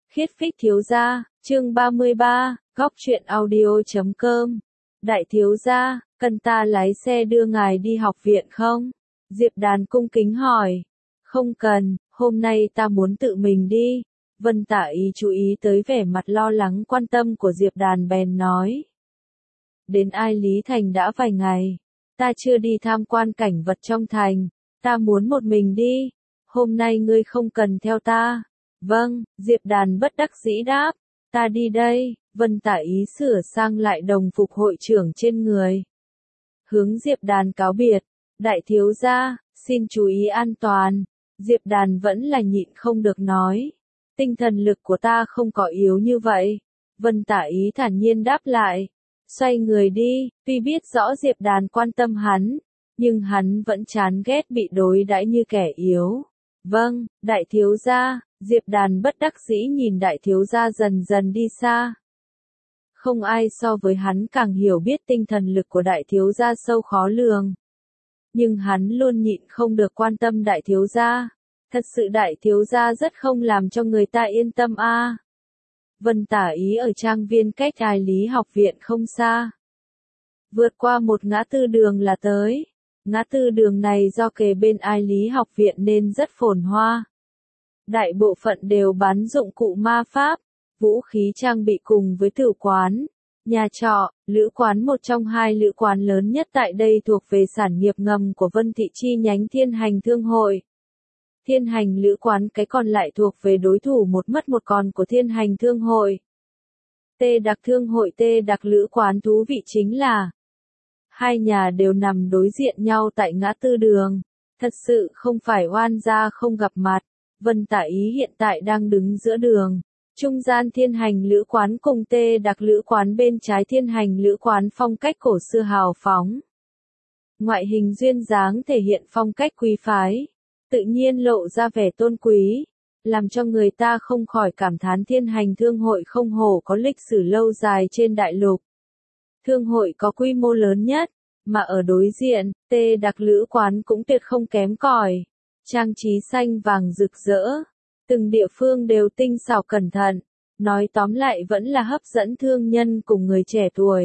Khiết Phích thiếu gia, chương 33, góc truyện audio.com. Đại thiếu gia, cần ta lái xe đưa ngài đi học viện không? Diệp Đàn cung kính hỏi. Không cần, hôm nay ta muốn tự mình đi. Vân Tả Ý chú ý tới vẻ mặt lo lắng quan tâm của Diệp Đàn bèn nói. Đến Ai Lý Thành đã vài ngày, ta chưa đi tham quan cảnh vật trong thành, ta muốn một mình đi. Hôm nay ngươi không cần theo ta. Vâng, Diệp Đàn bất đắc dĩ đáp, ta đi đây. Vân Tả Ý sửa sang lại đồng phục hội trưởng trên người. Hướng Diệp Đàn cáo biệt, đại thiếu gia, xin chú ý an toàn. Diệp Đàn vẫn là nhịn không được nói. Tinh thần lực của ta không có yếu như vậy. Vân Tả Ý thản nhiên đáp lại. Xoay người đi, tuy biết rõ Diệp Đàn quan tâm hắn, nhưng hắn vẫn chán ghét bị đối đãi như kẻ yếu. Vâng, đại thiếu gia. Diệp Đàn bất đắc dĩ nhìn đại thiếu gia dần dần đi xa. Không ai so với hắn càng hiểu biết tinh thần lực của đại thiếu gia sâu khó lường. Nhưng hắn luôn nhịn không được quan tâm đại thiếu gia. Thật sự đại thiếu gia rất không làm cho người ta yên tâm a. Vân Tả Ý ở trang viên cách Ai Lý học viện không xa. Vượt qua một ngã tư đường là tới. Ngã tư đường này do kề bên Ai Lý học viện nên rất phồn hoa. Đại bộ phận đều bán dụng cụ ma pháp, vũ khí trang bị cùng với tử quán, nhà trọ, lữ quán. Một trong hai lữ quán lớn nhất tại đây thuộc về sản nghiệp ngầm của Vân Thị chi nhánh Thiên Hành Thương hội. Thiên Hành lữ quán cái còn lại thuộc về đối thủ một mất một còn của Thiên Hành Thương hội. Tê Đặc Thương hội Tê Đặc lữ quán thú vị chính là hai nhà đều nằm đối diện nhau tại ngã tư đường. Thật sự không phải oan gia không gặp mặt. Vân Tả Ý hiện tại đang đứng giữa đường. Trung gian Thiên Hành lữ quán cùng Tê Đặc lữ quán, bên trái Thiên Hành lữ quán phong cách cổ xưa hào phóng. Ngoại hình duyên dáng thể hiện phong cách quý phái, tự nhiên lộ ra vẻ tôn quý, làm cho người ta không khỏi cảm thán Thiên Hành Thương hội không hổ có lịch sử lâu dài trên đại lục. Thương hội có quy mô lớn nhất, mà ở đối diện, Tê Đặc lữ quán cũng tuyệt không kém cỏi. Trang trí xanh vàng rực rỡ, từng địa phương đều tinh xảo cẩn thận, nói tóm lại vẫn là hấp dẫn thương nhân cùng người trẻ tuổi.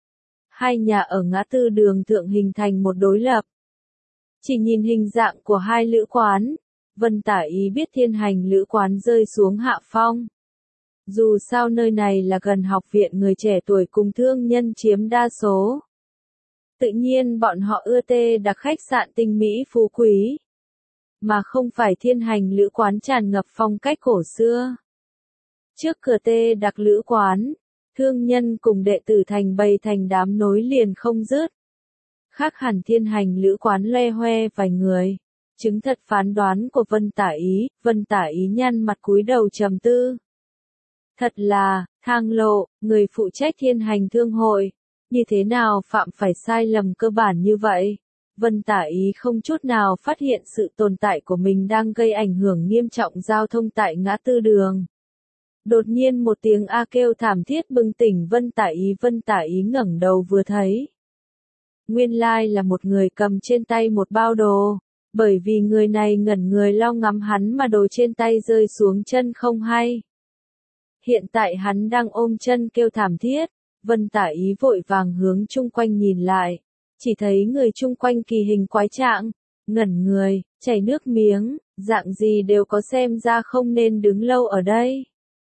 Hai nhà ở ngã tư đường thượng hình thành một đối lập. Chỉ nhìn hình dạng của hai lữ quán, Vân Tả Ý biết Thiên Hành lữ quán rơi xuống hạ phong. Dù sao nơi này là gần học viện, người trẻ tuổi cùng thương nhân chiếm đa số. Tự nhiên bọn họ ưa Tê Đặc khách sạn tinh mỹ phú quý, mà không phải Thiên Hành lữ quán tràn ngập phong cách cổ xưa. Trước cửa Tê Đặc lữ quán, thương nhân cùng đệ tử thành bầy thành đám nối liền không dứt. Khác hẳn Thiên Hành lữ quán loe hoe vài người. Chứng thật phán đoán của Vân Tả Ý nhăn mặt cúi đầu trầm tư. Thật là, Thang Lộ, người phụ trách Thiên Hành Thương hội, như thế nào phạm phải sai lầm cơ bản như vậy? Vân Tả Ý không chút nào phát hiện sự tồn tại của mình đang gây ảnh hưởng nghiêm trọng giao thông tại ngã tư đường. Đột nhiên một tiếng a kêu thảm thiết bừng tỉnh Vân Tả Ý ngẩng đầu vừa thấy. Nguyên lai là một người cầm trên tay một bao đồ, bởi vì người này ngẩn người lo ngắm hắn mà đồ trên tay rơi xuống chân không hay. Hiện tại hắn đang ôm chân kêu thảm thiết, Vân Tả Ý vội vàng hướng chung quanh nhìn lại. Chỉ thấy người chung quanh kỳ hình quái trạng, ngẩn người, chảy nước miếng, dạng gì đều có, xem ra không nên đứng lâu ở đây.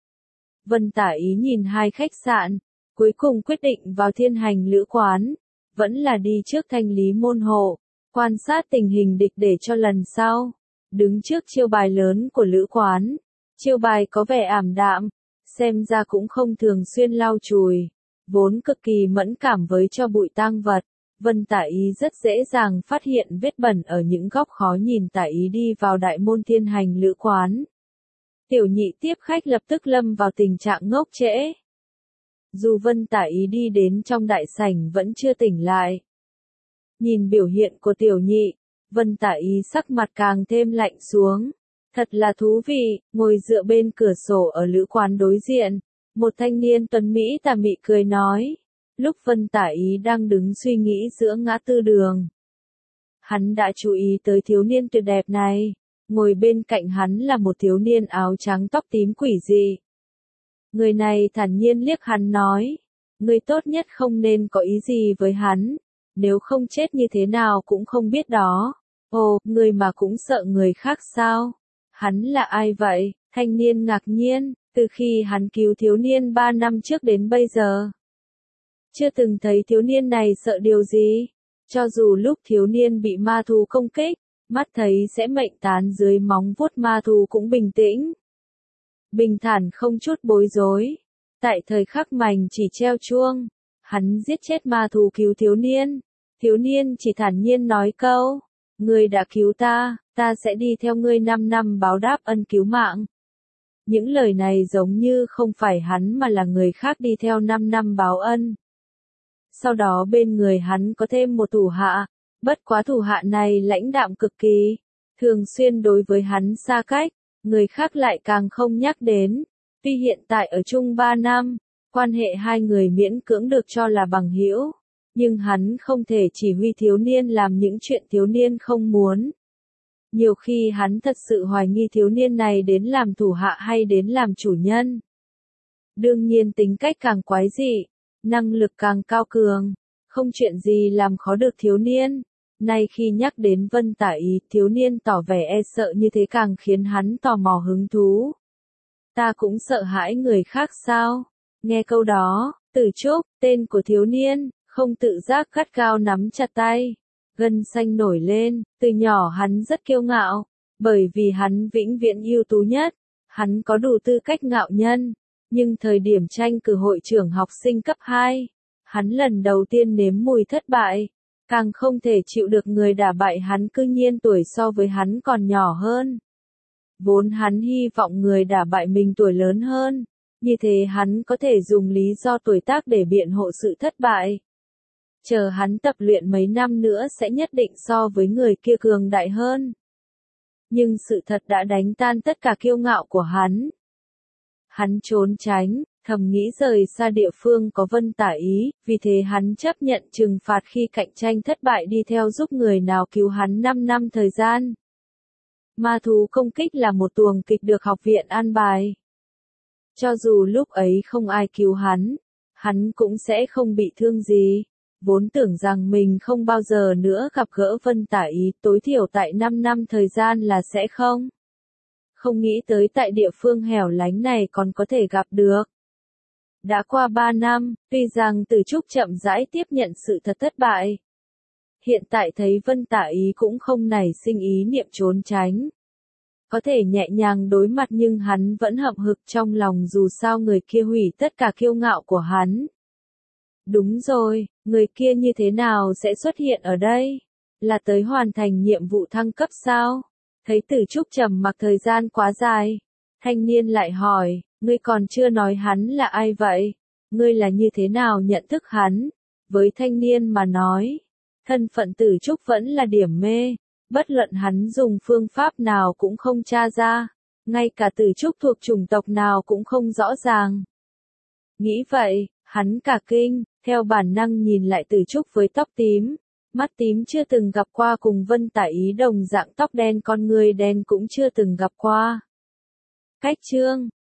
Vân Tả Ý nhìn hai khách sạn, cuối cùng quyết định vào Thiên Hành lữ quán, vẫn là đi trước thanh lý môn hộ, quan sát tình hình địch để cho lần sau. Đứng trước chiêu bài lớn của lữ quán, chiêu bài có vẻ ảm đạm, xem ra cũng không thường xuyên lau chùi, vốn cực kỳ mẫn cảm với tro bụi tang vật. Vân Tả Ý rất dễ dàng phát hiện vết bẩn ở những góc khó nhìn. Tả Ý đi vào đại môn Thiên Hành lữ quán. Tiểu nhị tiếp khách lập tức lâm vào tình trạng ngốc trễ. Dù Vân Tả Ý đi đến trong đại sảnh vẫn chưa tỉnh lại. Nhìn biểu hiện của tiểu nhị, Vân Tả Ý sắc mặt càng thêm lạnh xuống. Thật là thú vị, ngồi dựa bên cửa sổ ở lữ quán đối diện, một thanh niên tuấn mỹ tà mị cười nói. Lúc Vân Tả Ý đang đứng suy nghĩ giữa ngã tư đường, hắn đã chú ý tới thiếu niên tuyệt đẹp này. Ngồi bên cạnh hắn là một thiếu niên áo trắng tóc tím quỷ dị. Người này thản nhiên liếc hắn nói, ngươi tốt nhất không nên có ý gì với hắn, nếu không chết như thế nào cũng không biết đó. Ồ, ngươi mà cũng sợ người khác sao? Hắn là ai vậy? Thanh niên ngạc nhiên, từ khi hắn cứu thiếu niên 3 năm trước đến bây giờ. Chưa từng thấy thiếu niên này sợ điều gì. Cho dù lúc thiếu niên bị ma thú công kích, mắt thấy sẽ mệnh tán dưới móng vuốt ma thú cũng bình tĩnh. Bình thản không chút bối rối. Tại thời khắc mảnh chỉ treo chuông, hắn giết chết ma thú cứu thiếu niên. Thiếu niên chỉ thản nhiên nói câu, ngươi đã cứu ta sẽ đi theo ngươi 5 năm báo đáp ân cứu mạng. Những lời này giống như không phải hắn mà là người khác đi theo 5 năm báo ân. Sau đó bên người hắn có thêm một thủ hạ, bất quá thủ hạ này lãnh đạm cực kỳ, thường xuyên đối với hắn xa cách, người khác lại càng không nhắc đến. Tuy hiện tại ở chung 3 năm, quan hệ hai người miễn cưỡng được cho là bằng hữu, nhưng hắn không thể chỉ huy thiếu niên làm những chuyện thiếu niên không muốn. Nhiều khi hắn thật sự hoài nghi thiếu niên này đến làm thủ hạ hay đến làm chủ nhân. Đương nhiên tính cách càng quái dị, năng lực càng cao cường, không chuyện gì làm khó được thiếu niên. Nay khi nhắc đến Vân Tả Ý, thiếu niên tỏ vẻ e sợ như thế càng khiến hắn tò mò hứng thú. Ta cũng sợ hãi người khác sao? Nghe câu đó, Tử Trúc, tên của thiếu niên, không tự giác gắt gao nắm chặt tay. Gân xanh nổi lên, từ nhỏ hắn rất kiêu ngạo, bởi vì hắn vĩnh viễn ưu tú nhất, hắn có đủ tư cách ngạo nhân, nhưng thời điểm tranh cử hội trưởng học sinh cấp 2, hắn lần đầu tiên nếm mùi thất bại, càng không thể chịu được người đả bại hắn cư nhiên tuổi so với hắn còn nhỏ hơn. Vốn hắn hy vọng người đả bại mình tuổi lớn hơn, như thế hắn có thể dùng lý do tuổi tác để biện hộ sự thất bại. Chờ hắn tập luyện mấy năm nữa sẽ nhất định so với người kia cường đại hơn. Nhưng sự thật đã đánh tan tất cả kiêu ngạo của hắn. Hắn trốn tránh, thầm nghĩ rời xa địa phương có Vân Tả Ý, vì thế hắn chấp nhận trừng phạt khi cạnh tranh thất bại đi theo giúp người nào cứu hắn 5 năm thời gian. Ma thú công kích là một tuồng kịch được học viện an bài. Cho dù lúc ấy không ai cứu hắn cũng sẽ không bị thương gì. Vốn tưởng rằng mình không bao giờ nữa gặp gỡ Vân Tả Ý, tối thiểu tại 5 năm thời gian là sẽ không. Không nghĩ tới tại địa phương hẻo lánh này còn có thể gặp được. Đã qua 3 năm, tuy rằng Tử Trúc chậm rãi tiếp nhận sự thật thất bại. Hiện tại thấy Vân Tả Ý cũng không nảy sinh ý niệm trốn tránh. Có thể nhẹ nhàng đối mặt nhưng hắn vẫn hậm hực trong lòng dù sao người kia hủy tất cả kiêu ngạo của hắn. Đúng rồi, người kia như thế nào sẽ xuất hiện ở đây? Là tới hoàn thành nhiệm vụ thăng cấp sao? Thấy Tử Trúc trầm mặc thời gian quá dài. Thanh niên lại hỏi, ngươi còn chưa nói hắn là ai vậy? Ngươi là như thế nào nhận thức hắn? Với thanh niên mà nói, thân phận Tử Trúc vẫn là điểm mê. Bất luận hắn dùng phương pháp nào cũng không tra ra. Ngay cả Tử Trúc thuộc chủng tộc nào cũng không rõ ràng. Nghĩ vậy, hắn cả kinh, theo bản năng nhìn lại Tử Trúc với tóc tím. Mắt tím chưa từng gặp qua cùng Vân Tả Ý đồng dạng tóc đen con người đen cũng chưa từng gặp qua. Cách chương